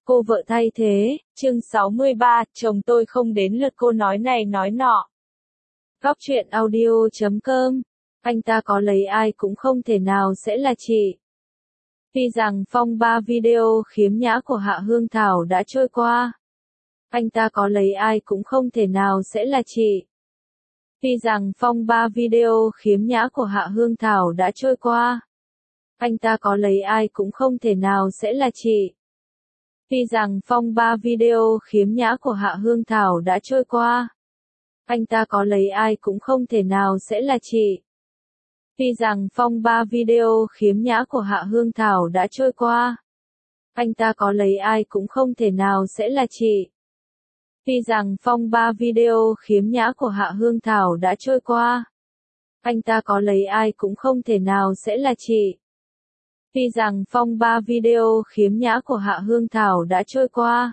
Cô vợ thay thế, chương 63, chồng tôi không đến lượt cô nói này nói nọ. Góc truyện audio.com, anh ta có lấy ai cũng không thể nào sẽ là chị. Tuy rằng phong ba video khiếm nhã của Hạ Hương Thảo đã trôi qua. Anh ta có lấy ai cũng không thể nào sẽ là chị. Tuy rằng phong ba video khiếm nhã của Hạ Hương Thảo đã trôi qua. Anh ta có lấy ai cũng không thể nào sẽ là chị. Tuy rằng phong ba video khiếm nhã của Hạ Hương Thảo đã trôi qua. Anh ta có lấy ai cũng không thể nào sẽ là chị. Tuy rằng phong ba video khiếm nhã của Hạ Hương Thảo đã trôi qua. Anh ta có lấy ai cũng không thể nào sẽ là chị. Tuy rằng phong ba video khiếm nhã của Hạ Hương Thảo đã trôi qua. Anh ta có lấy ai cũng không thể nào sẽ là chị. Tuy rằng phong ba video khiếm nhã của Hạ Hương Thảo đã trôi qua.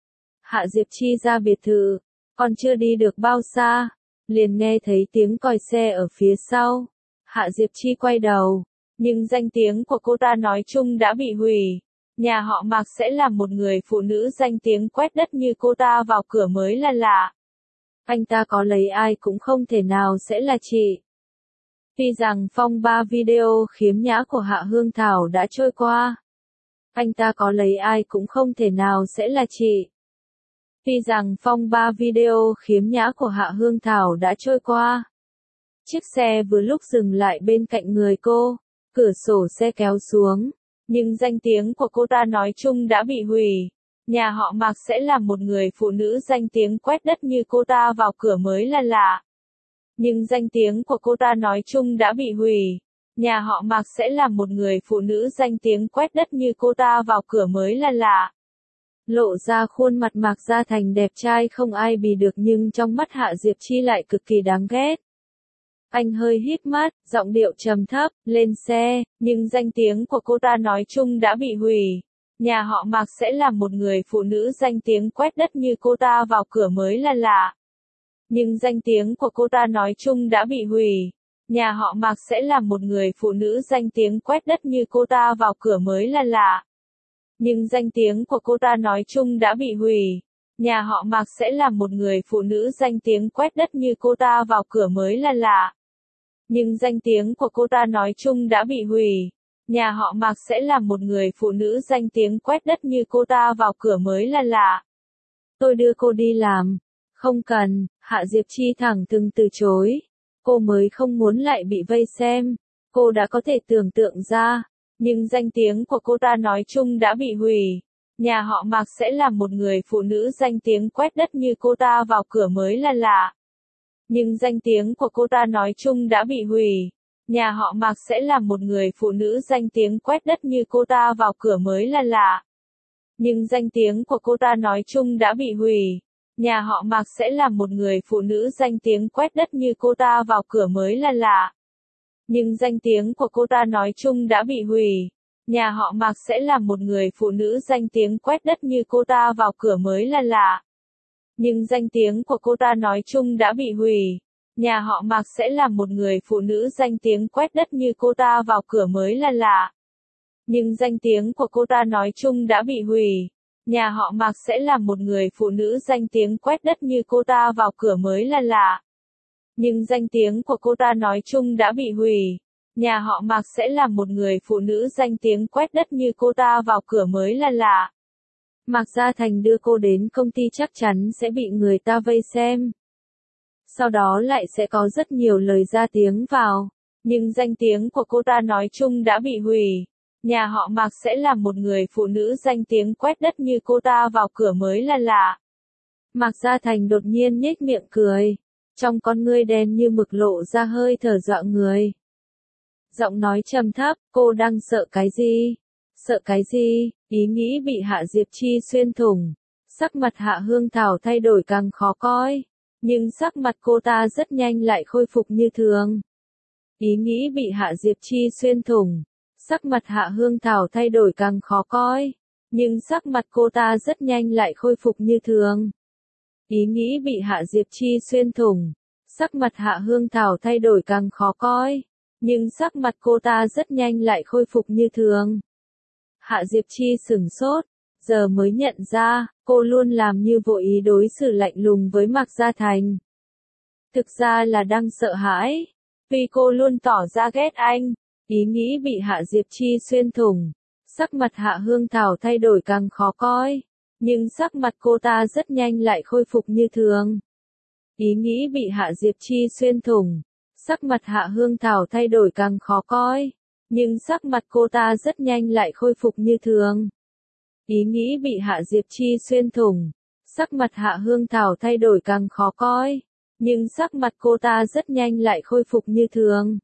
Hạ Diệp Chi ra biệt thự, còn chưa đi được bao xa, liền nghe thấy tiếng còi xe ở phía sau. Hạ Diệp Chi quay đầu, nhưng danh tiếng của cô ta nói chung đã bị hủy. Nhà họ Mạc sẽ làm một người phụ nữ danh tiếng quét đất như cô ta vào cửa mới là lạ. Anh ta có lấy ai cũng không thể nào sẽ là chị. Tuy rằng phong ba video khiếm nhã của Hạ Hương Thảo đã trôi qua. Anh ta có lấy ai cũng không thể nào sẽ là chị. Tuy rằng phong ba video khiếm nhã của Hạ Hương Thảo đã trôi qua. Chiếc xe vừa lúc dừng lại bên cạnh người cô, cửa sổ xe kéo xuống, nhưng danh tiếng của cô ta nói chung đã bị hủy. Nhà họ Mạc sẽ làm một người phụ nữ danh tiếng quét đất như cô ta vào cửa mới là lạ. Nhưng danh tiếng của cô ta nói chung đã bị hủy. Nhà họ Mạc sẽ làm một người phụ nữ danh tiếng quét đất như cô ta vào cửa mới là lạ. Lộ ra khuôn mặt Mạc Gia Thành đẹp trai không ai bì được nhưng trong mắt Hạ Diệp Chi lại cực kỳ đáng ghét. Anh hơi hít mắt, giọng điệu trầm thấp, lên xe, nhưng danh tiếng của cô ta nói chung đã bị hủy. Nhà họ Mạc sẽ làm một người phụ nữ danh tiếng quét đất như cô ta vào cửa mới là lạ. Nhưng danh tiếng của cô ta nói chung đã bị hủy. Nhà họ Mạc sẽ làm một người phụ nữ danh tiếng quét đất như cô ta vào cửa mới là lạ. Nhưng danh tiếng của cô ta nói chung đã bị hủy. Nhà họ Mạc sẽ làm một người phụ nữ danh tiếng quét đất như cô ta vào cửa mới là lạ. Nhưng danh tiếng của cô ta nói chung đã bị hủy. Nhà họ Mạc sẽ làm một người phụ nữ danh tiếng quét đất như cô ta vào cửa mới là lạ. Tôi đưa cô đi làm. Không cần, Hạ Diệp Chi thẳng thừng từ chối. Cô mới không muốn lại bị vây xem. Cô đã có thể tưởng tượng ra. Nhưng danh tiếng của cô ta nói chung đã bị hủy. Nhà họ Mạc sẽ làm một người phụ nữ danh tiếng quét đất như cô ta vào cửa mới là lạ. Nhưng danh tiếng của cô ta nói chung đã bị hủy. Nhà họ Mạc sẽ làm một người phụ nữ danh tiếng quét đất như cô ta vào cửa mới là lạ. Nhưng danh tiếng của cô ta nói chung đã bị hủy. Nhà họ Mạc sẽ làm một người phụ nữ danh tiếng quét đất như cô ta vào cửa mới là lạ. Nhưng danh tiếng của cô ta nói chung đã bị hủy. Nhà họ Mạc sẽ làm một người phụ nữ danh tiếng quét đất như cô ta vào cửa mới là lạ. Nhưng danh tiếng của cô ta nói chung đã bị hủy. Nhà họ Mạc sẽ làm một người phụ nữ danh tiếng quét đất như cô ta vào cửa mới là lạ. Nhưng danh tiếng của cô ta nói chung đã bị hủy. Nhà họ Mạc sẽ làm một người phụ nữ danh tiếng quét đất như cô ta vào cửa mới là lạ. Nhưng danh tiếng của cô ta nói chung đã bị hủy. Nhà họ Mạc sẽ làm một người phụ nữ danh tiếng quét đất như cô ta vào cửa mới là lạ. Mạc Gia Thành đưa cô đến công ty chắc chắn sẽ bị người ta vây xem. Sau đó lại sẽ có rất nhiều lời ra tiếng vào. Nhưng danh tiếng của cô ta nói chung đã bị hủy. Nhà họ Mạc sẽ làm một người phụ nữ danh tiếng quét đất như cô ta vào cửa mới là lạ. Mạc Gia Thành đột nhiên nhếch miệng cười. Trong con ngươi đen như mực lộ ra hơi thở dọa người. Giọng nói trầm thấp, cô đang sợ cái gì? Sợ cái gì? Ý nghĩ bị Hạ Diệp Chi xuyên thủng. Sắc mặt Hạ Hương Thảo thay đổi càng khó coi. Nhưng sắc mặt cô ta rất nhanh lại khôi phục như thường. Ý nghĩ bị Hạ Diệp Chi xuyên thủng. Sắc mặt Hạ Hương Thảo thay đổi càng khó coi. Nhưng sắc mặt cô ta rất nhanh lại khôi phục như thường. Ý nghĩ bị Hạ Diệp Chi xuyên thủng. Sắc mặt Hạ Hương Thảo thay đổi càng khó coi. Nhưng sắc mặt cô ta rất nhanh lại khôi phục như thường. Hạ Diệp Chi sửng sốt. giờ mới nhận ra, cô luôn làm như vô ý đối xử lạnh lùng với Mạc Gia Thành. Thực ra là đang sợ hãi, vì cô luôn tỏ ra ghét anh, ý nghĩ bị Hạ Diệp Chi xuyên thủng. Sắc mặt Hạ Hương Thảo thay đổi càng khó coi, nhưng sắc mặt cô ta rất nhanh lại khôi phục như thường. Ý nghĩ bị Hạ Diệp Chi xuyên thủng, sắc mặt Hạ Hương Thảo thay đổi càng khó coi, nhưng sắc mặt cô ta rất nhanh lại khôi phục như thường. Ý nghĩ bị Hạ Diệp Chi xuyên thủng, sắc mặt Hạ Hương Thảo thay đổi càng khó coi, nhưng sắc mặt cô ta rất nhanh lại khôi phục như thường.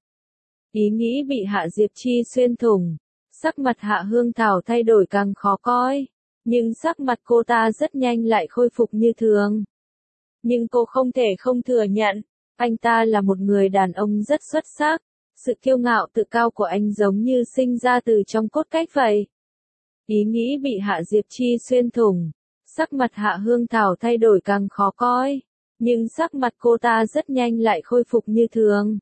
Ý nghĩ bị Hạ Diệp Chi xuyên thủng, sắc mặt Hạ Hương Thảo thay đổi càng khó coi, nhưng sắc mặt cô ta rất nhanh lại khôi phục như thường. Nhưng cô không thể không thừa nhận, anh ta là một người đàn ông rất xuất sắc, sự kiêu ngạo tự cao của anh giống như sinh ra từ trong cốt cách vậy. Ý nghĩ bị Hạ Diệp Chi xuyên thủng, sắc mặt Hạ Hương Thảo thay đổi càng khó coi, nhưng sắc mặt cô ta rất nhanh lại khôi phục như thường.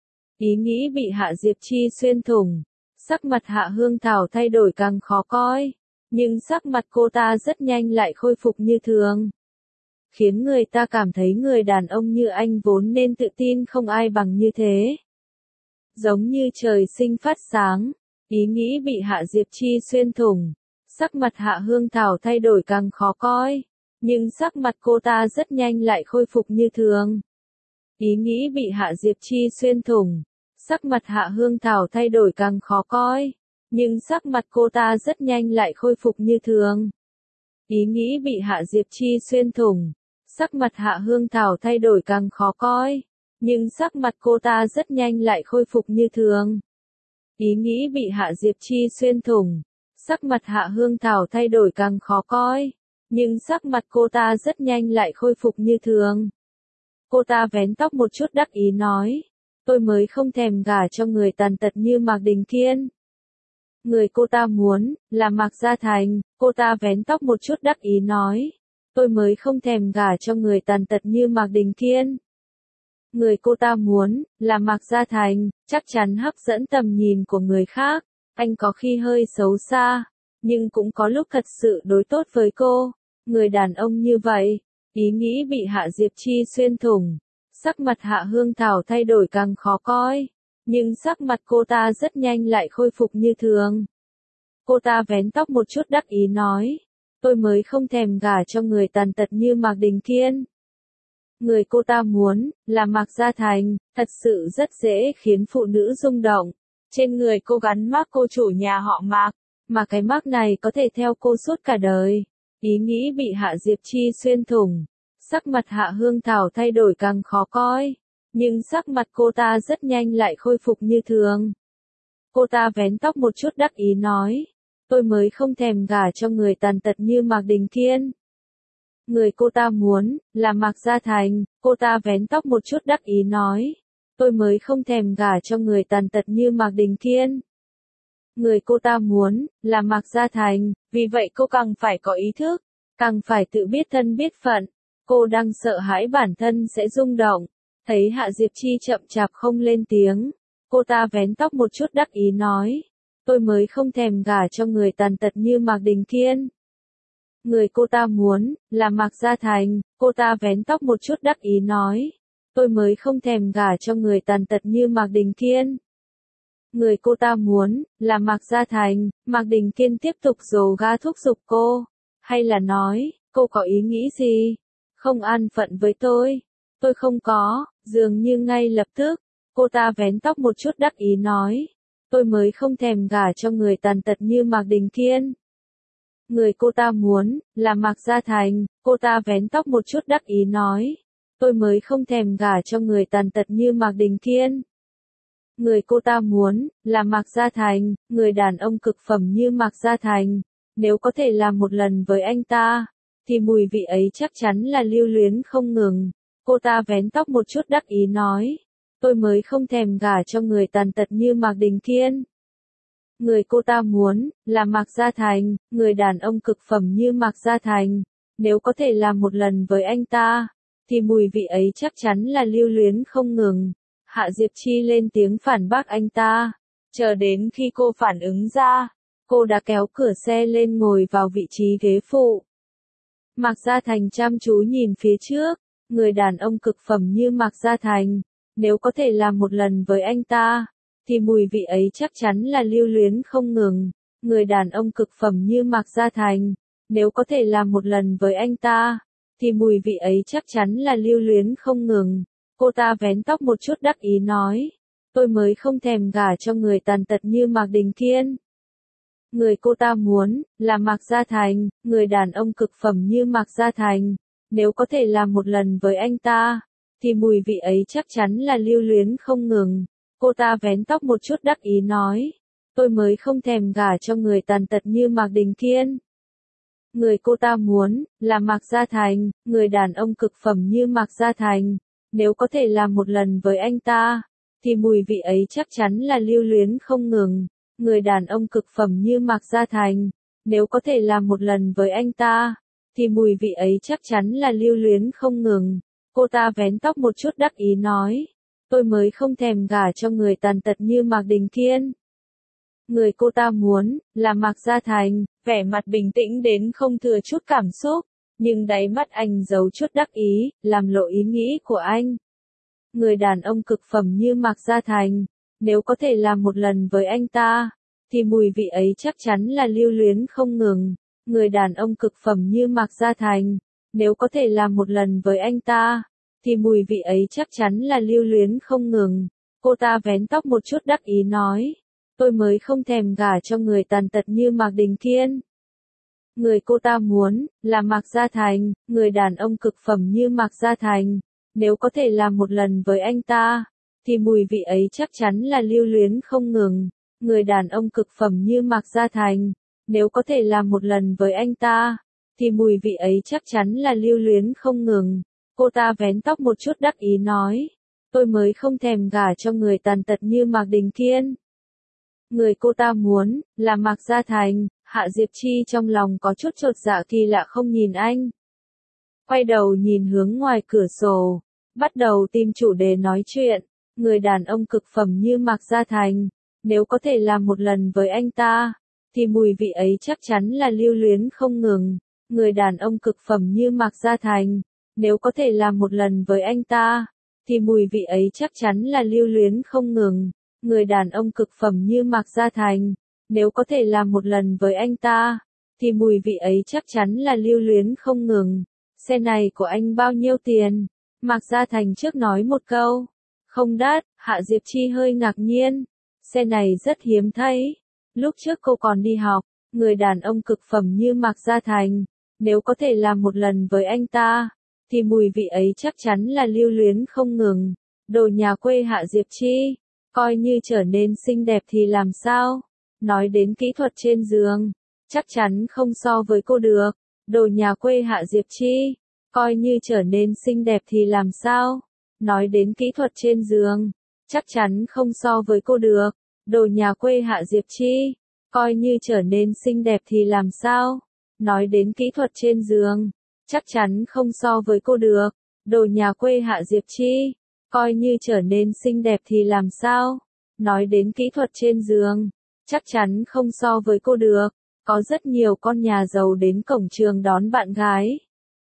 Ý nghĩ bị Hạ Diệp Chi xuyên thủng, sắc mặt Hạ Hương Thảo thay đổi càng khó coi, nhưng sắc mặt cô ta rất nhanh lại khôi phục như thường. Khiến người ta cảm thấy người đàn ông như anh vốn nên tự tin không ai bằng như thế. Giống như trời sinh phát sáng, ý nghĩ bị Hạ Diệp Chi xuyên thủng, sắc mặt Hạ Hương Thảo thay đổi càng khó coi, nhưng sắc mặt cô ta rất nhanh lại khôi phục như thường. Ý nghĩ bị Hạ Diệp Chi xuyên thủng, sắc mặt Hạ Hương Thảo thay đổi càng khó coi, nhưng sắc mặt cô ta rất nhanh lại khôi phục như thường. Ý nghĩ bị Hạ Diệp Chi xuyên thủng, sắc mặt Hạ Hương Thảo thay đổi càng khó coi, nhưng sắc mặt cô ta rất nhanh lại khôi phục như thường. Ý nghĩ bị Hạ Diệp Chi xuyên thủng, sắc mặt Hạ Hương Thảo thay đổi càng khó coi, nhưng sắc mặt cô ta rất nhanh lại khôi phục như thường. Cô ta vén tóc một chút đắc ý nói, tôi mới không thèm gả cho người tàn tật như Mạc Đình Kiên. Người cô ta muốn, là Mạc Gia Thành, cô ta vén tóc một chút đắc ý nói, tôi mới không thèm gả cho người tàn tật như Mạc Đình Kiên. Người cô ta muốn, là Mạc Gia Thành, chắc chắn hấp dẫn tầm nhìn của người khác, anh có khi hơi xấu xa, nhưng cũng có lúc thật sự đối tốt với cô. Người đàn ông như vậy, ý nghĩ bị Hạ Diệp Chi xuyên thủng, sắc mặt Hạ Hương Thảo thay đổi càng khó coi, nhưng sắc mặt cô ta rất nhanh lại khôi phục như thường. Cô ta vén tóc một chút đắc ý nói, tôi mới không thèm gả cho người tàn tật như Mạc Đình Kiên. Người cô ta muốn, là Mạc Gia Thành, thật sự rất dễ khiến phụ nữ rung động. Trên người cô gắn mác cô chủ nhà họ Mạc, mà cái mác này có thể theo cô suốt cả đời. Ý nghĩ bị Hạ Diệp Chi xuyên thủng, sắc mặt Hạ Hương Thảo thay đổi càng khó coi, nhưng sắc mặt cô ta rất nhanh lại khôi phục như thường. Cô ta vén tóc một chút đắc ý nói, tôi mới không thèm gả cho người tàn tật như Mạc Đình Kiên. Người cô ta muốn, là Mạc Gia Thành, cô ta vén tóc một chút đắc ý nói, tôi mới không thèm gả cho người tàn tật như Mạc Đình Kiên. Người cô ta muốn, là Mạc Gia Thành, vì vậy cô càng phải có ý thức, càng phải tự biết thân biết phận. Cô đang sợ hãi bản thân sẽ rung động, thấy Hạ Diệp Chi chậm chạp không lên tiếng. Cô ta vén tóc một chút đắc ý nói, tôi mới không thèm gả cho người tàn tật như Mạc Đình Kiên. Người cô ta muốn, là Mạc Gia Thành, cô ta vén tóc một chút đắc ý nói, tôi mới không thèm gả cho người tàn tật như Mạc Đình Kiên. Người cô ta muốn, là Mạc Gia Thành, Mạc Đình Kiên tiếp tục dồ ga thúc giục cô, hay là nói, cô có ý nghĩ gì? Không an phận với tôi không có, dường như ngay lập tức, cô ta vén tóc một chút đắc ý nói, tôi mới không thèm gả cho người tàn tật như Mạc Đình Kiên. Người cô ta muốn, là Mạc Gia Thành, cô ta vén tóc một chút đắc ý nói, tôi mới không thèm gả cho người tàn tật như Mạc Đình Kiên. Người cô ta muốn, là Mạc Gia Thành, người đàn ông cực phẩm như Mạc Gia Thành, nếu có thể làm một lần với anh ta, thì mùi vị ấy chắc chắn là lưu luyến không ngừng. Cô ta vén tóc một chút đắc ý nói, tôi mới không thèm gả cho người tàn tật như Mạc Đình Kiên. Người cô ta muốn, là Mạc Gia Thành, người đàn ông cực phẩm như Mạc Gia Thành, nếu có thể làm một lần với anh ta, thì mùi vị ấy chắc chắn là lưu luyến không ngừng. Hạ Diệp Chi lên tiếng phản bác anh ta, chờ đến khi cô phản ứng ra, Cô đã kéo cửa xe lên ngồi vào vị trí ghế phụ. Mạc Gia Thành chăm chú nhìn phía trước, người đàn ông cực phẩm như Mạc Gia Thành, nếu có thể làm một lần với anh ta, thì mùi vị ấy chắc chắn là lưu luyến không ngừng. Người đàn ông cực phẩm như Mạc Gia Thành, nếu có thể làm một lần với anh ta, thì mùi vị ấy chắc chắn là lưu luyến không ngừng. Cô ta vén tóc một chút đắc ý nói, tôi mới không thèm gả cho người tàn tật như Mạc Đình Kiên. Người cô ta muốn, là Mạc Gia Thành, người đàn ông cực phẩm như Mạc Gia Thành, nếu có thể làm một lần với anh ta, thì mùi vị ấy chắc chắn là lưu luyến không ngừng. Cô ta vén tóc một chút đắc ý nói, tôi mới không thèm gả cho người tàn tật như Mạc Đình Kiên. Người cô ta muốn, là Mạc Gia Thành, người đàn ông cực phẩm như Mạc Gia Thành, nếu có thể làm một lần với anh ta, thì mùi vị ấy chắc chắn là lưu luyến không ngừng. Người đàn ông cực phẩm như Mạc Gia Thành, nếu có thể làm một lần với anh ta, thì mùi vị ấy chắc chắn là lưu luyến không ngừng. Cô ta vén tóc một chút đắc ý nói, tôi mới không thèm gả cho người tàn tật như Mạc Đình Kiên. Người cô ta muốn, là Mạc Gia Thành, vẻ mặt bình tĩnh đến không thừa chút cảm xúc, nhưng đáy mắt anh giấu chút đắc ý, làm lộ ý nghĩ của anh. Người đàn ông cực phẩm như Mạc Gia Thành, nếu có thể làm một lần với anh ta, thì mùi vị ấy chắc chắn là lưu luyến không ngừng. Người đàn ông cực phẩm như Mạc Gia Thành, nếu có thể làm một lần với anh ta, thì mùi vị ấy chắc chắn là lưu luyến không ngừng. Cô ta vén tóc một chút đắc ý nói, tôi mới không thèm gả cho người tàn tật như Mạc Đình Kiên. Người cô ta muốn, là Mạc Gia Thành, người đàn ông cực phẩm như Mạc Gia Thành, nếu có thể làm một lần với anh ta, thì mùi vị ấy chắc chắn là lưu luyến không ngừng. Người đàn ông cực phẩm như Mạc Gia Thành, nếu có thể làm một lần với anh ta, thì mùi vị ấy chắc chắn là lưu luyến không ngừng. Cô ta vén tóc một chút đắc ý nói, tôi mới không thèm gả cho người tàn tật như Mạc Đình Kiên. Người cô ta muốn, là Mạc Gia Thành. Hạ Diệp Chi trong lòng có chút chột dạ kỳ lạ không nhìn anh. Quay đầu nhìn hướng ngoài cửa sổ, bắt đầu tìm chủ đề nói chuyện. Người đàn ông cực phẩm như Mạc Gia Thành, nếu có thể làm một lần với anh ta, thì mùi vị ấy chắc chắn là lưu luyến không ngừng. Người đàn ông cực phẩm như Mạc Gia Thành, nếu có thể làm một lần với anh ta, thì mùi vị ấy chắc chắn là lưu luyến không ngừng. Người đàn ông cực phẩm như Mạc Gia Thành, nếu có thể làm một lần với anh ta, thì mùi vị ấy chắc chắn là lưu luyến không ngừng. Xe này của anh bao nhiêu tiền? Mạc Gia Thành trước nói một câu. Không đắt. Hạ Diệp Chi hơi ngạc nhiên. Xe này rất hiếm thấy. Lúc trước cô còn đi học, người đàn ông cực phẩm như Mạc Gia Thành, nếu có thể làm một lần với anh ta, thì mùi vị ấy chắc chắn là lưu luyến không ngừng. Đồ nhà quê Hạ Diệp Chi, coi như trở nên xinh đẹp thì làm sao? Nói đến kỹ thuật trên giường, chắc chắn không so với cô được. Đồ nhà quê Hạ Diệp Chi, coi như trở nên xinh đẹp thì làm sao? Nói đến kỹ thuật trên giường, chắc chắn không so với cô được. Đồ nhà quê Hạ Diệp Chi, coi như trở nên xinh đẹp thì làm sao? Nói đến kỹ thuật trên giường, chắc chắn không so với cô được. Đồ nhà quê Hạ Diệp Chi, coi như trở nên xinh đẹp thì làm sao? Nói đến kỹ thuật trên giường, chắc chắn không so với cô được. Có rất nhiều con nhà giàu đến cổng trường đón bạn gái.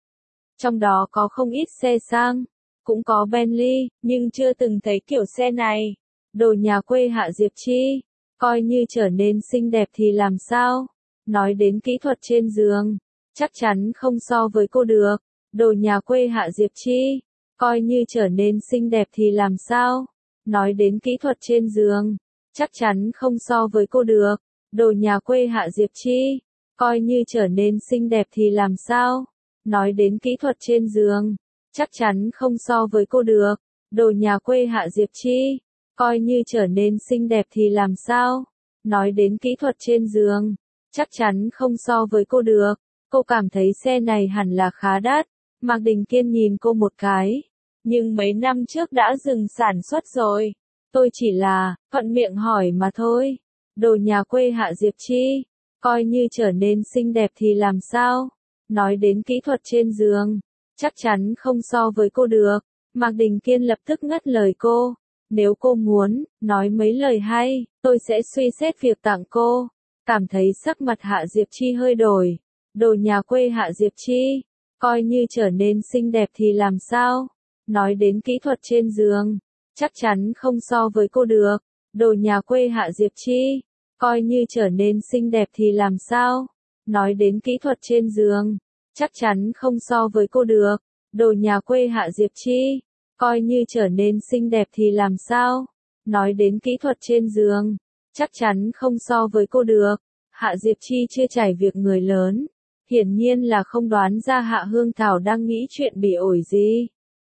Trong đó có không ít xe sang, cũng có Bentley, nhưng chưa từng thấy kiểu xe này. Đồ nhà quê Hạ Diệp Chi, coi như trở nên xinh đẹp thì làm sao? Nói đến kỹ thuật trên giường, chắc chắn không so với cô được. Đồ nhà quê Hạ Diệp Chi, coi như trở nên xinh đẹp thì làm sao? Nói đến kỹ thuật trên giường, chắc chắn không so với cô được. Đồ nhà quê Hạ Diệp Chi, coi như trở nên xinh đẹp thì làm sao? Nói đến kỹ thuật trên giường, chắc chắn không so với cô được. Đồ nhà quê Hạ Diệp Chi, coi như trở nên xinh đẹp thì làm sao? Nói đến kỹ thuật trên giường, chắc chắn không so với cô được. Cô cảm thấy xe này hẳn là khá đắt. Mạc Đình Kiên nhìn cô một cái. Nhưng mấy năm trước đã dừng sản xuất rồi. Tôi chỉ là, thuận miệng hỏi mà thôi. Đồ nhà quê Hạ Diệp Chi, coi như trở nên xinh đẹp thì làm sao? Nói đến kỹ thuật trên giường, chắc chắn không so với cô được. Mạc Đình Kiên lập tức ngắt lời cô. Nếu cô muốn, nói mấy lời hay, tôi sẽ suy xét việc tặng cô. Cảm thấy sắc mặt Hạ Diệp Chi hơi đổi. Đồ nhà quê Hạ Diệp Chi, coi như trở nên xinh đẹp thì làm sao? Nói đến kỹ thuật trên giường, chắc chắn không so với cô được. Đồ nhà quê Hạ Diệp Chi, coi như trở nên xinh đẹp thì làm sao? Nói đến kỹ thuật trên giường, chắc chắn không so với cô được. Đồ nhà quê Hạ Diệp Chi, coi như trở nên xinh đẹp thì làm sao? Nói đến kỹ thuật trên giường, chắc chắn không so với cô được. Hạ Diệp Chi chưa trải việc người lớn, hiển nhiên là không đoán ra Hạ Hương Thảo đang nghĩ chuyện bị ổi gì.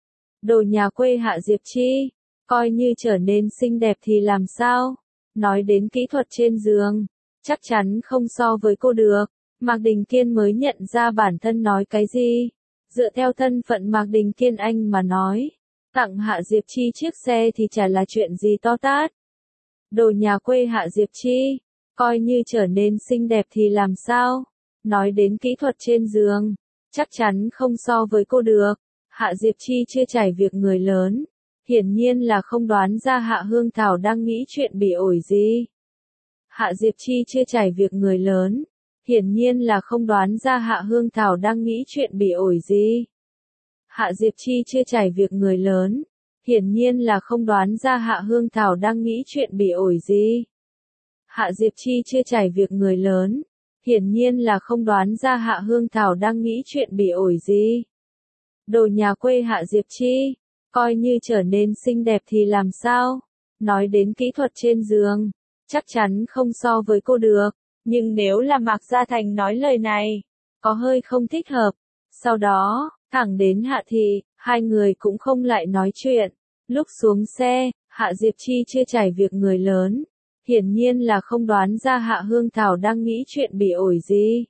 Đồ nhà quê Hạ Diệp Chi, coi như trở nên xinh đẹp thì làm sao? Nói đến kỹ thuật trên giường, chắc chắn không so với cô được. Mạc Đình Kiên mới nhận ra bản thân nói cái gì. Dựa theo thân phận Mạc Đình Kiên anh mà nói, tặng Hạ Diệp Chi chiếc xe thì chả là chuyện gì to tát. Đồ nhà quê Hạ Diệp Chi, coi như trở nên xinh đẹp thì làm sao? Nói đến kỹ thuật trên giường, chắc chắn không so với cô được. Hạ Diệp Chi chưa trải việc người lớn, hiển nhiên là không đoán ra Hạ Hương Thảo đang nghĩ chuyện bị ổi gì. Hạ Diệp Chi chưa trải việc người lớn, hiển nhiên là không đoán ra Hạ Hương Thảo đang nghĩ chuyện bị ổi gì. Hạ Diệp Chi chưa trải việc người lớn, hiển nhiên là không đoán ra Hạ Hương Thảo đang nghĩ chuyện bị ổi gì. Hạ Diệp Chi chưa trải việc người lớn, hiển nhiên là không đoán ra Hạ Hương Thảo đang nghĩ chuyện bị ổi gì. Đồ nhà quê Hạ Diệp Chi, coi như trở nên xinh đẹp thì làm sao? Nói đến kỹ thuật trên giường, chắc chắn không so với cô được. Nhưng nếu là Mạc Gia Thành nói lời này, có hơi không thích hợp. Sau đó, thẳng đến Hạ Thị, hai người cũng không lại nói chuyện. Lúc xuống xe, Hạ Diệp Chi chưa trải việc người lớn, hiển nhiên là không đoán ra Hạ Hương Thảo đang nghĩ chuyện bị ổi gì.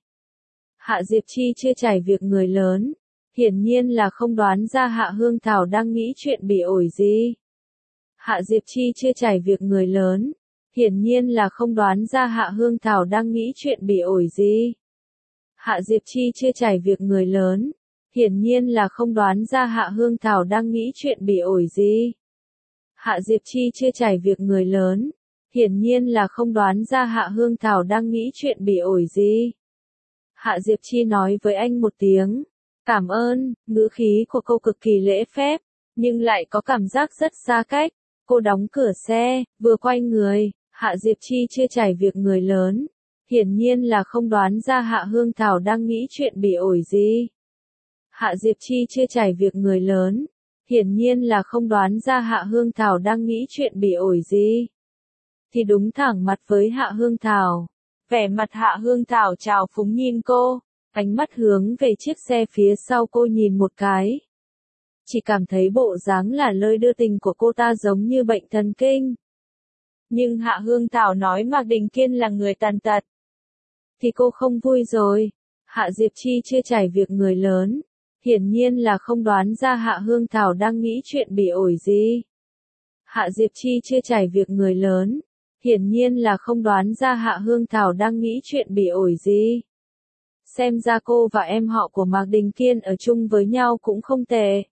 Hạ Diệp Chi chưa trải việc người lớn, hiển nhiên là không đoán ra Hạ Hương Thảo đang nghĩ chuyện bị ổi gì. Hạ Diệp Chi chưa trải việc người lớn, hiển nhiên là không đoán ra Hạ Hương Thảo đang nghĩ chuyện bị ổi gì. Hạ Diệp Chi chưa trải việc người lớn, hiển nhiên là không đoán ra Hạ Hương Thảo đang nghĩ chuyện bị ổi gì. Hạ Diệp Chi chưa trải việc người lớn, hiển nhiên là không đoán ra Hạ Hương Thảo đang nghĩ chuyện bị ổi gì. Hạ Diệp Chi nói với anh một tiếng, cảm ơn, ngữ khí của cô cực kỳ lễ phép, nhưng lại có cảm giác rất xa cách. Cô đóng cửa xe, vừa quay người, Hạ Diệp Chi chưa trải việc người lớn, hiển nhiên là không đoán ra Hạ Hương Thảo đang nghĩ chuyện bị ổi gì. Hạ Diệp Chi chưa trải việc người lớn, hiển nhiên là không đoán ra Hạ Hương Thảo đang nghĩ chuyện bị ổi gì. Thì đúng thẳng mặt với Hạ Hương Thảo, vẻ mặt Hạ Hương Thảo trào phúng nhìn cô, ánh mắt hướng về chiếc xe phía sau cô nhìn một cái. Chỉ cảm thấy bộ dáng là lơi đưa tình của cô ta giống như bệnh thần kinh. Nhưng Hạ Hương Thảo nói Mạc Đình Kiên là người tàn tật, thì cô không vui rồi. Hạ Diệp Chi chưa trải việc người lớn, hiển nhiên là không đoán ra Hạ Hương Thảo đang nghĩ chuyện bị ổi gì. Hạ Diệp Chi chưa trải việc người lớn, hiển nhiên là không đoán ra Hạ Hương Thảo đang nghĩ chuyện bị ổi gì. Xem ra cô và em họ của Mạc Đình Kiên ở chung với nhau cũng không tệ.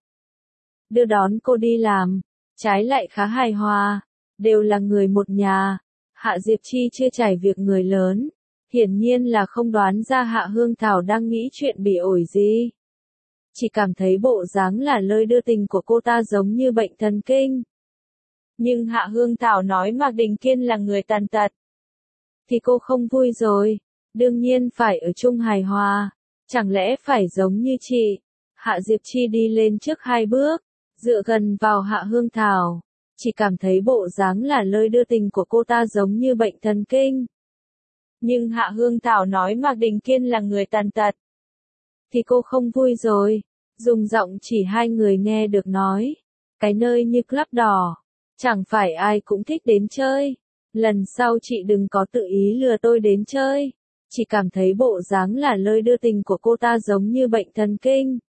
Đưa đón cô đi làm, trái lại khá hài hòa, đều là người một nhà. Hạ Diệp Chi chưa trải việc người lớn, hiển nhiên là không đoán ra Hạ Hương Thảo đang nghĩ chuyện bị ổi gì. Chỉ cảm thấy bộ dáng là lơi đưa tình của cô ta giống như bệnh thần kinh. Nhưng Hạ Hương Thảo nói Mạc Đình Kiên là người tàn tật, thì cô không vui rồi. Đương nhiên phải ở chung hài hòa, chẳng lẽ phải giống như chị. Hạ Diệp Chi đi lên trước 2 bước, dựa gần vào Hạ Hương Thảo, chỉ cảm thấy bộ dáng là lơi đưa tình của cô ta giống như bệnh thần kinh. Nhưng Hạ Hương Thảo nói Mạc Đình Kiên là người tàn tật, thì cô không vui rồi. Dùng giọng chỉ hai người nghe được nói, cái nơi như club đỏ, chẳng phải ai cũng thích đến chơi. Lần sau chị đừng có tự ý lừa tôi đến chơi. Chỉ cảm thấy bộ dáng là lơi đưa tình của cô ta giống như bệnh thần kinh.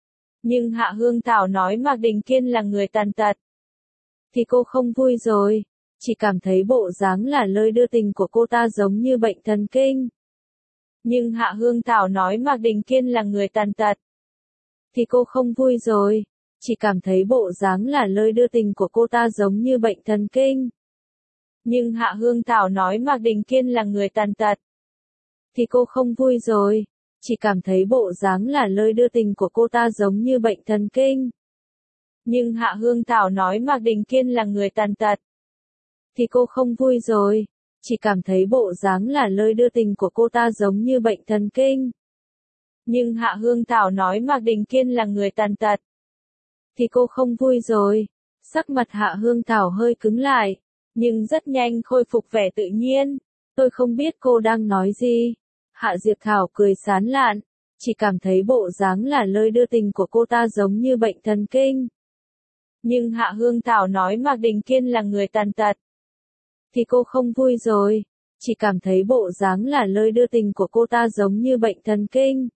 Nhưng Hạ Hương Thảo nói Mạc Đình Kiên là người tàn tật, thì cô không vui rồi. Chỉ cảm thấy bộ dáng là lơi đưa tình của cô ta giống như bệnh thần kinh. Nhưng Hạ Hương Thảo nói Mạc Đình Kiên là người tàn tật, thì cô không vui rồi. Chỉ cảm thấy bộ dáng là lơi đưa tình của cô ta giống như bệnh thần kinh. Nhưng Hạ Hương Thảo nói Mạc Đình Kiên là người tàn tật, thì cô không vui rồi. Chỉ cảm thấy bộ dáng là lơi đưa tình của cô ta giống như bệnh thần kinh. Nhưng Hạ Hương Thảo nói Mạc Đình Kiên là người tàn tật. Thì cô không vui rồi. Chỉ cảm thấy bộ dáng là lơi đưa tình của cô ta giống như bệnh thần kinh. Nhưng Hạ Hương Thảo nói Mạc Đình Kiên là người tàn tật. Thì cô không vui rồi. Sắc mặt Hạ Hương Thảo hơi cứng lại. Nhưng rất nhanh khôi phục vẻ tự nhiên. Tôi không biết cô đang nói gì. Hạ Diệp Thảo cười sán lạn. Chỉ cảm thấy bộ dáng là lơi đưa tình của cô ta giống như bệnh thần kinh. Nhưng Hạ Hương Thảo nói Mạc Đình Kiên là người tàn tật. Thì cô không vui rồi. Chỉ cảm thấy bộ dáng là lơi đưa tình của cô ta giống như bệnh thần kinh.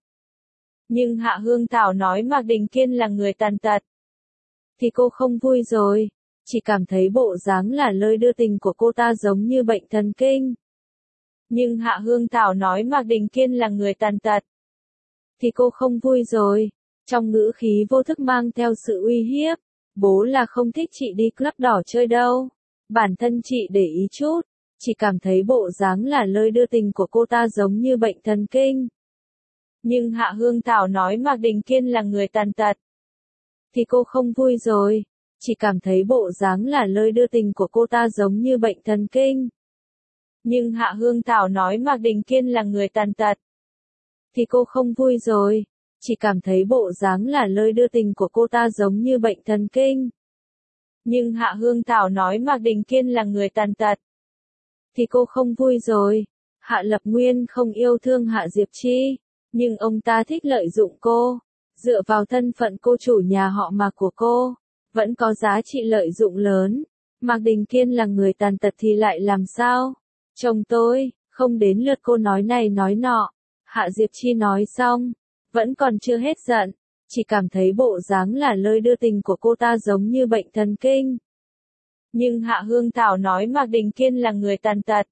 Nhưng Hạ Hương Thảo nói Mạc Đình Kiên là người tàn tật. Thì cô không vui rồi. Chỉ cảm thấy bộ dáng là lơi đưa tình của cô ta giống như bệnh thần kinh. Nhưng Hạ Hương Thảo nói Mạc Đình Kiên là người tàn tật. Thì cô không vui rồi. Trong ngữ khí vô thức mang theo sự uy hiếp. Bố là không thích chị đi club đỏ chơi đâu. Bản thân chị để ý chút. Chỉ cảm thấy bộ dáng là lơi đưa tình của cô ta giống như bệnh thần kinh. Nhưng Hạ Hương Thảo nói Mạc Đình Kiên là người tàn tật. Thì cô không vui rồi. Chỉ cảm thấy bộ dáng là lơi đưa tình của cô ta giống như bệnh thần kinh. Nhưng Hạ Hương Thảo nói Mạc Đình Kiên là người tàn tật. Thì cô không vui rồi. Chỉ cảm thấy bộ dáng là lơi đưa tình của cô ta giống như bệnh thần kinh. Nhưng Hạ Hương Thảo nói Mạc Đình Kiên là người tàn tật. Thì cô không vui rồi. Hạ Lập Nguyên không yêu thương Hạ Diệp Chi. Nhưng ông ta thích lợi dụng cô. Dựa vào thân phận cô chủ nhà họ Mạc của cô. Vẫn có giá trị lợi dụng lớn. Mạc Đình Kiên là người tàn tật thì lại làm sao? Chồng tôi, không đến lượt cô nói này nói nọ. Hạ Diệp Chi nói xong. Vẫn còn chưa hết giận. Chỉ cảm thấy bộ dáng là lơi đưa tình của cô ta giống như bệnh thần kinh. Nhưng Hạ Hương Thảo nói Mạc Đình Kiên là người tàn tật.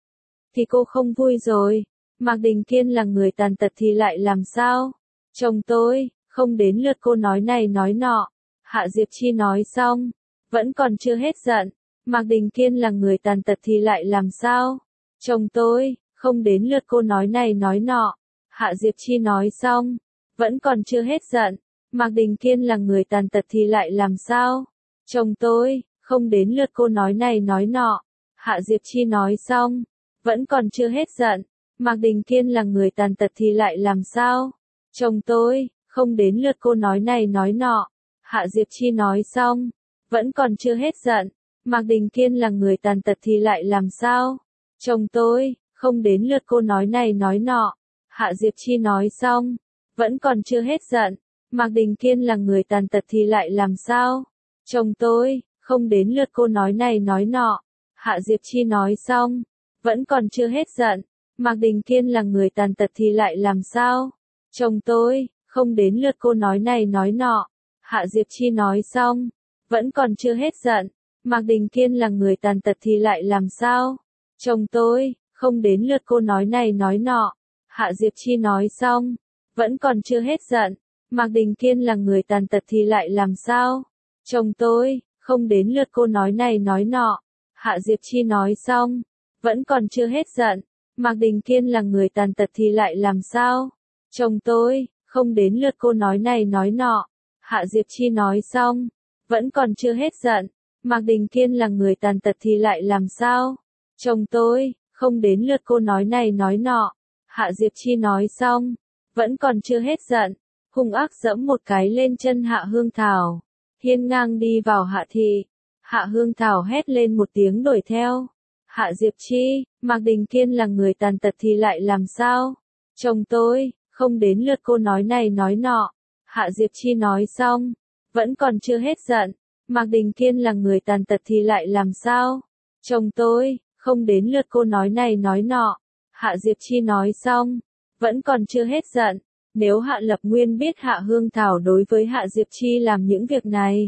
Thì cô không vui rồi. Mạc Đình Kiên là người tàn tật thì lại làm sao? Chồng tôi, không đến lượt cô nói này nói nọ. Hạ Diệp Chi nói xong. Vẫn còn chưa hết giận. Mạc Đình Kiên là người tàn tật thì lại làm sao? Chồng tôi, không đến lượt cô nói này nói nọ. Hạ Diệp Chi nói xong. Vẫn còn chưa hết giận. Mạc Đình Kiên là người tàn tật thì lại làm sao? Chồng tôi, không đến lượt cô nói này nói nọ. Hạ Diệp Chi nói xong. Vẫn còn chưa hết giận. Mạc Đình Kiên là người tàn tật thì lại làm sao? Chồng tôi, không đến lượt cô nói này nói nọ. Hạ Diệp Chi nói xong. Vẫn còn chưa hết giận. Mạc Đình Kiên là người tàn tật thì lại làm sao? Chồng tôi, không đến lượt cô nói này nói nọ. Hạ Diệp Chi nói xong. Vẫn còn chưa hết giận. Mạc Đình Kiên là người tàn tật thì lại làm sao? Chồng tôi, không đến lượt cô nói này nói nọ. Hạ Diệp Chi nói xong. Vẫn còn chưa hết giận. Mạc Đình Kiên là người tàn tật thì lại làm sao? Chồng tôi, không đến lượt cô nói này nói nọ. Hạ Diệp Chi nói xong. Vẫn còn chưa hết giận. Mạc Đình Kiên là người tàn tật thì lại làm sao? Chồng tôi, không đến lượt cô nói này nói nọ. Hạ Diệp Chi nói xong. Vẫn còn chưa hết giận. Mạc Đình Kiên là người tàn tật thì lại làm sao? Chồng tôi, không đến lượt cô nói này nói nọ. Hạ Diệp Chi nói xong. Vẫn còn chưa hết giận. Mạc Đình Kiên là người tàn tật thì lại làm sao? Chồng tôi, không đến lượt cô nói này nói nọ. Hạ Diệp Chi nói xong. Vẫn còn chưa hết giận. Mạc Đình Kiên là người tàn tật thì lại làm sao? Chồng tôi, không đến lượt cô nói này nói nọ. Hạ Diệp Chi nói xong. Vẫn còn chưa hết giận. Hung ác giẫm một cái lên chân Hạ Hương Thảo. Hiên ngang đi vào Hạ thị. Hạ Hương Thảo hét lên một tiếng đuổi theo. Hạ Diệp Chi, Mạc Đình Kiên là người tàn tật thì lại làm sao? Chồng tôi, không đến lượt cô nói này nói nọ. Hạ Diệp Chi nói xong. Vẫn còn chưa hết giận. Mạc Đình Kiên là người tàn tật thì lại làm sao? Chồng tôi, không đến lượt cô nói này nói nọ. Hạ Diệp Chi nói xong. Vẫn còn chưa hết giận. Nếu Hạ Lập Nguyên biết Hạ Hương Thảo đối với Hạ Diệp Chi làm những việc này,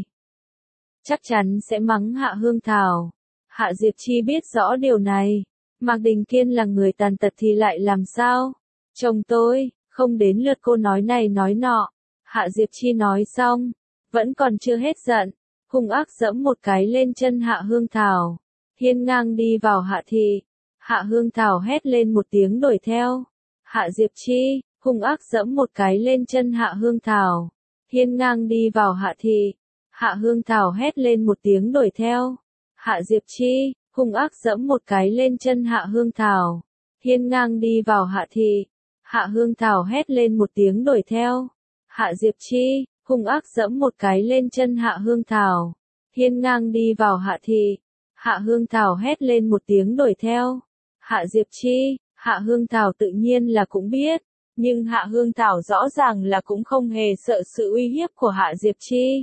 chắc chắn sẽ mắng Hạ Hương Thảo. Hạ Diệp Chi biết rõ điều này. Mạc Đình Kiên là người tàn tật thì lại làm sao? Chồng tôi, không đến lượt cô nói này nói nọ. Hạ Diệp Chi nói xong. Vẫn còn chưa hết giận. Hung ác giẫm một cái lên chân Hạ Hương Thảo. Hiên ngang đi vào Hạ thị. Hạ Hương Thảo hét lên một tiếng đuổi theo. Hạ Diệp Chi, hung ác giẫm một cái lên chân Hạ Hương Thảo. Hiên ngang đi vào Hạ thị. Hạ Hương Thảo hét lên một tiếng đuổi theo. Hạ Diệp Chi, hung ác giẫm một cái lên chân Hạ Hương Thảo. Hiên ngang đi vào Hạ thị. Hạ Hương Thảo hét lên một tiếng đuổi theo. Hạ Diệp Chi, hung ác giẫm một cái lên chân Hạ Hương Thảo. Hiên ngang đi vào Hạ thị. Hạ Hương Thảo hét lên một tiếng đuổi theo. Hạ Diệp Chi, Hạ Hương Thảo tự nhiên là cũng biết, nhưng Hạ Hương Thảo rõ ràng là cũng không hề sợ sự uy hiếp của Hạ Diệp Chi.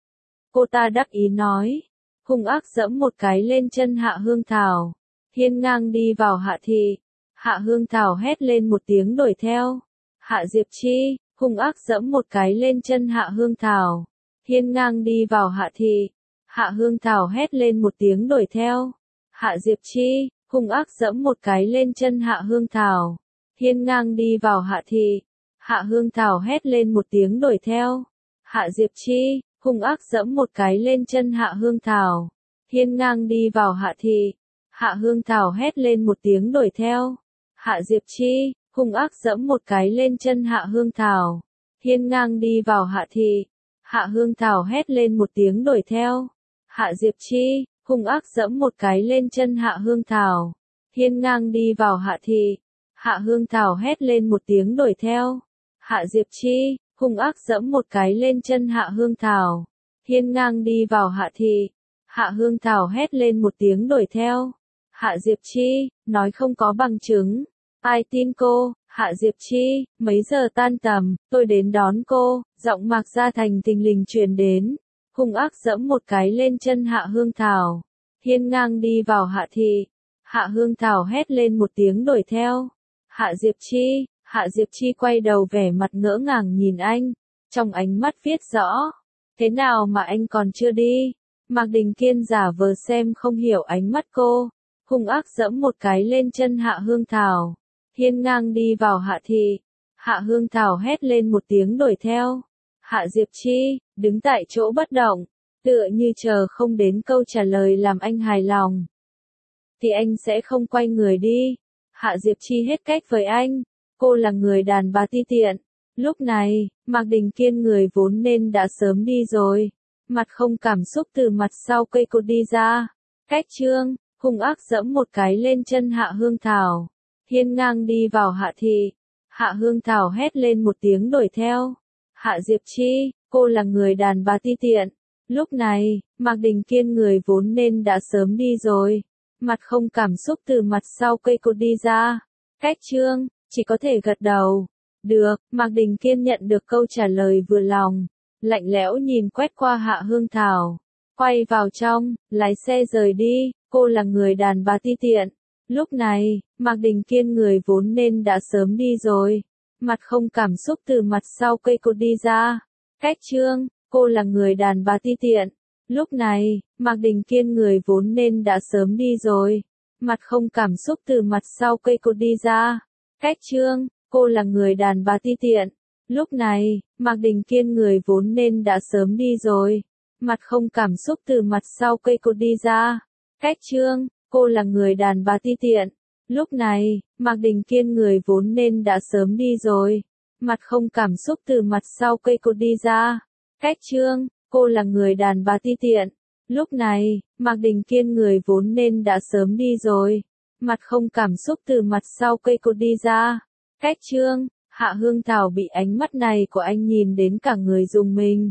Cô ta đắc ý nói, hung ác giẫm một cái lên chân Hạ Hương Thảo. Hiên ngang đi vào Hạ thị. Hạ Hương Thảo hét lên một tiếng đuổi theo. Hạ Diệp Chi, hung ác giẫm một cái lên chân Hạ Hương Thảo. Hiên ngang đi vào Hạ thị. Hạ Hương Thảo hét lên một tiếng đuổi theo. Hạ Diệp Chi, hung ác giẫm một cái lên chân Hạ Hương Thảo. Hiên ngang đi vào Hạ thị. Hạ Hương Thảo hét lên một tiếng đuổi theo. Hạ Diệp Chi, hung ác giẫm một cái lên chân Hạ Hương Thảo. Hiên ngang đi vào Hạ thị. Hạ Hương Thảo hét lên một tiếng đuổi theo. Hạ Diệp Chi, hung ác giẫm một cái lên chân Hạ Hương Thảo. Hiên ngang đi vào Hạ thị. Hạ Hương Thảo hét lên một tiếng đuổi theo. Hạ Diệp Chi, hung ác giẫm một cái lên chân Hạ Hương Thảo. Hiên ngang đi vào Hạ thị. Hạ Hương Thảo hét lên một tiếng đuổi theo. Hạ Diệp Chi, hung ác giẫm một cái lên chân Hạ Hương Thảo. Hiên ngang đi vào Hạ thị. Hạ Hương Thảo hét lên một tiếng đuổi theo. Hạ Diệp Chi, nói không có bằng chứng. Ai tin cô? Hạ Diệp Chi, mấy giờ tan tầm, tôi đến đón cô. Giọng Mạc Gia Thành thình lình truyền đến. Hung ác giẫm một cái lên chân Hạ Hương Thảo. Hiên ngang đi vào Hạ thị. Hạ Hương Thảo hét lên một tiếng đuổi theo. Hạ Diệp Chi, Hạ Diệp Chi quay đầu vẻ mặt ngỡ ngàng nhìn anh. Trong ánh mắt viết rõ. Thế nào mà anh còn chưa đi? Mạc Đình Kiên giả vờ xem không hiểu ánh mắt cô. Hung ác giẫm một cái lên chân Hạ Hương Thảo. Hiên ngang đi vào Hạ thị. Hạ Hương Thảo hét lên một tiếng đuổi theo. Hạ Diệp Chi, đứng tại chỗ bất động, tựa như chờ không đến câu trả lời làm anh hài lòng. Thì anh sẽ không quay người đi. Hạ Diệp Chi hết cách với anh. Cô là người đàn bà ti tiện. Lúc này, Mạc Đình Kiên người vốn nên đã sớm đi rồi. Mặt không cảm xúc từ mặt sau cây cột đi ra. Cách Trương, hung ác giẫm một cái lên chân Hạ Hương Thảo. Hiên ngang đi vào Hạ thị. Hạ Hương Thảo hét lên một tiếng đuổi theo. Hạ Diệp Chi, cô là người đàn bà ti tiện. Lúc này, Mạc Đình Kiên người vốn nên đã sớm đi rồi. Mặt không cảm xúc từ mặt sau cây cột đi ra. Cách Trương, chỉ có thể gật đầu. Được, Mạc Đình Kiên nhận được câu trả lời vừa lòng. Lạnh lẽo nhìn quét qua Hạ Hương Thảo. Quay vào trong, lái xe rời đi. Cô là người đàn bà ti tiện. Lúc này, Mạc Đình Kiên người vốn nên đã sớm đi rồi. Mặt không cảm xúc từ mặt sau cây cột đi ra. Cách Trương, cô là người đàn bà ti tiện. Lúc này, Mạc Đình Kiên người vốn nên đã sớm đi rồi. Mặt không cảm xúc từ mặt sau cây cột đi ra. Cách Trương, cô là người đàn bà ti tiện. Lúc này, Mạc Đình Kiên người vốn nên đã sớm đi rồi. Mặt không cảm xúc từ mặt sau cây cột đi ra. Cách Trương, cô là người đàn bà ti tiện. Lúc này, Mạc Đình Kiên người vốn nên đã sớm đi rồi. Mặt không cảm xúc từ mặt sau cây cột đi ra. Cách Trương, cô là người đàn bà ti tiện. Lúc này, Mạc Đình Kiên người vốn nên đã sớm đi rồi. Mặt không cảm xúc từ mặt sau cây cột đi ra. Cách Trương, Hạ Hương Thảo bị ánh mắt này của anh nhìn đến cả người rùng mình.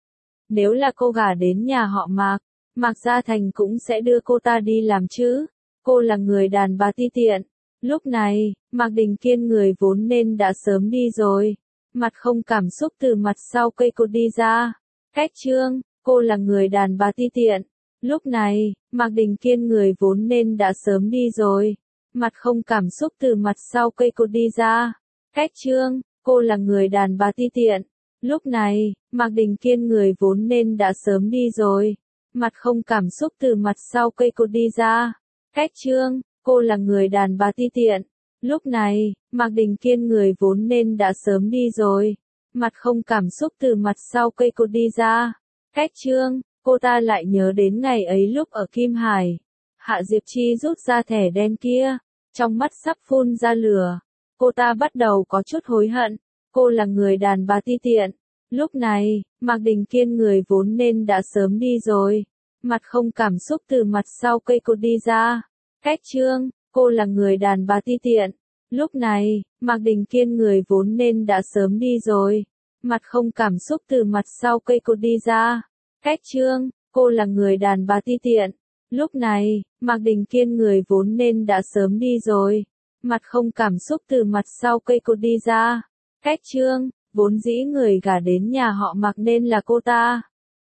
Nếu là cô gả đến nhà họ Mạc, Mạc Gia Thành cũng sẽ đưa cô ta đi làm chứ. Cô là người đàn bà ti tiện. Lúc này, Mạc Đình Kiên người vốn nên đã sớm đi rồi. Mặt không cảm xúc từ mặt sau cây cột đi ra. Cách Trương, cô là người đàn bà ti tiện. Lúc này, Mạc Đình Kiên người vốn nên đã sớm đi rồi. Mặt không cảm xúc từ mặt sau cây cột đi ra. Cách Trương, cô là người đàn bà ti tiện. Lúc này, Mạc Đình Kiên người vốn nên đã sớm đi rồi. Mặt không cảm xúc từ mặt sau cây cột đi ra. Cách Trương, cô là người đàn bà ti tiện. Lúc này, Mạc Đình Kiên người vốn nên đã sớm đi rồi. Mặt không cảm xúc từ mặt sau cây cột đi ra. Cách Trương, cô ta lại nhớ đến ngày ấy lúc ở Kim Hải. Hạ Diệp Chi rút ra thẻ đen kia. Trong mắt sắp phun ra lửa. Cô ta bắt đầu có chút hối hận. Cô là người đàn bà ti tiện. Lúc này, Mạc Đình Kiên người vốn nên đã sớm đi rồi. Mặt không cảm xúc từ mặt sau cây cột đi ra. Cách chương, cô là người đàn bà ti tiện. Lúc này, Mạc Đình Kiên người vốn nên đã sớm đi rồi. Mặt không cảm xúc từ mặt sau cây cột đi ra. Cách chương, cô là người đàn bà ti tiện. Lúc này, Mạc Đình Kiên người vốn nên đã sớm đi rồi. Mặt không cảm xúc từ mặt sau cây cột đi ra. Cách chương, vốn dĩ người gả đến nhà họ Mạc nên là cô ta.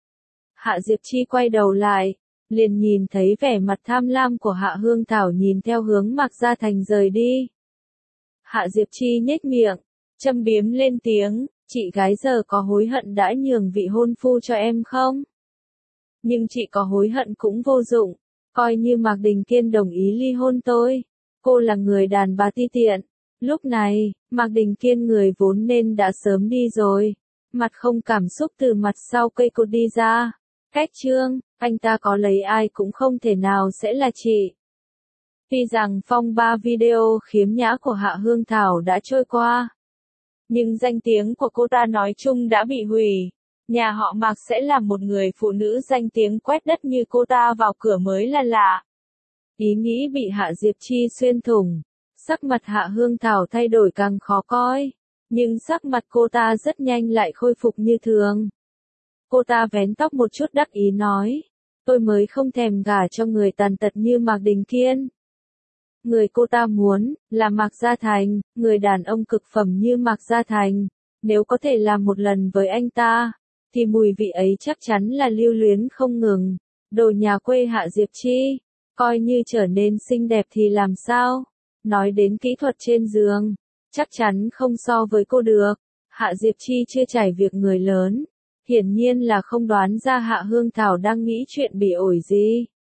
Hạ Diệp Chi quay đầu lại, liền nhìn thấy vẻ mặt tham lam của Hạ Hương Thảo nhìn theo hướng Mạc Gia Thành rời đi. Hạ Diệp Chi nhếch miệng, châm biếm lên tiếng, chị gái giờ có hối hận đã nhường vị hôn phu cho em không? Nhưng chị có hối hận cũng vô dụng, coi như Mạc Đình Kiên đồng ý ly hôn tôi. Cô là người đàn bà ti tiện. Lúc này, Mạc Đình Kiên người vốn nên đã sớm đi rồi. Mặt không cảm xúc từ mặt sau cây cột đi ra. Cách chương, anh ta có lấy ai cũng không thể nào sẽ là chị. Tuy rằng phong ba video khiếm nhã của Hạ Hương Thảo đã trôi qua, nhưng danh tiếng của cô ta nói chung đã bị hủy. Nhà họ Mạc sẽ là một người phụ nữ danh tiếng quét đất như cô ta vào cửa mới là lạ. Ý nghĩ bị Hạ Diệp Chi xuyên thủng. Sắc mặt Hạ Hương Thảo thay đổi càng khó coi. Nhưng sắc mặt cô ta rất nhanh lại khôi phục như thường. Cô ta vén tóc một chút đắc ý nói. Tôi mới không thèm gả cho người tàn tật như Mạc Đình Kiên. Người cô ta muốn, là Mạc Gia Thành, người đàn ông cực phẩm như Mạc Gia Thành. Nếu có thể làm một lần với anh ta, thì mùi vị ấy chắc chắn là lưu luyến không ngừng. Đồ nhà quê Hạ Diệp Chi, coi như trở nên xinh đẹp thì làm sao? Nói đến kỹ thuật trên giường, chắc chắn không so với cô được. Hạ Diệp Chi chưa trải việc người lớn, hiển nhiên là không đoán ra Hạ Hương Thảo đang nghĩ chuyện bị ổi gì.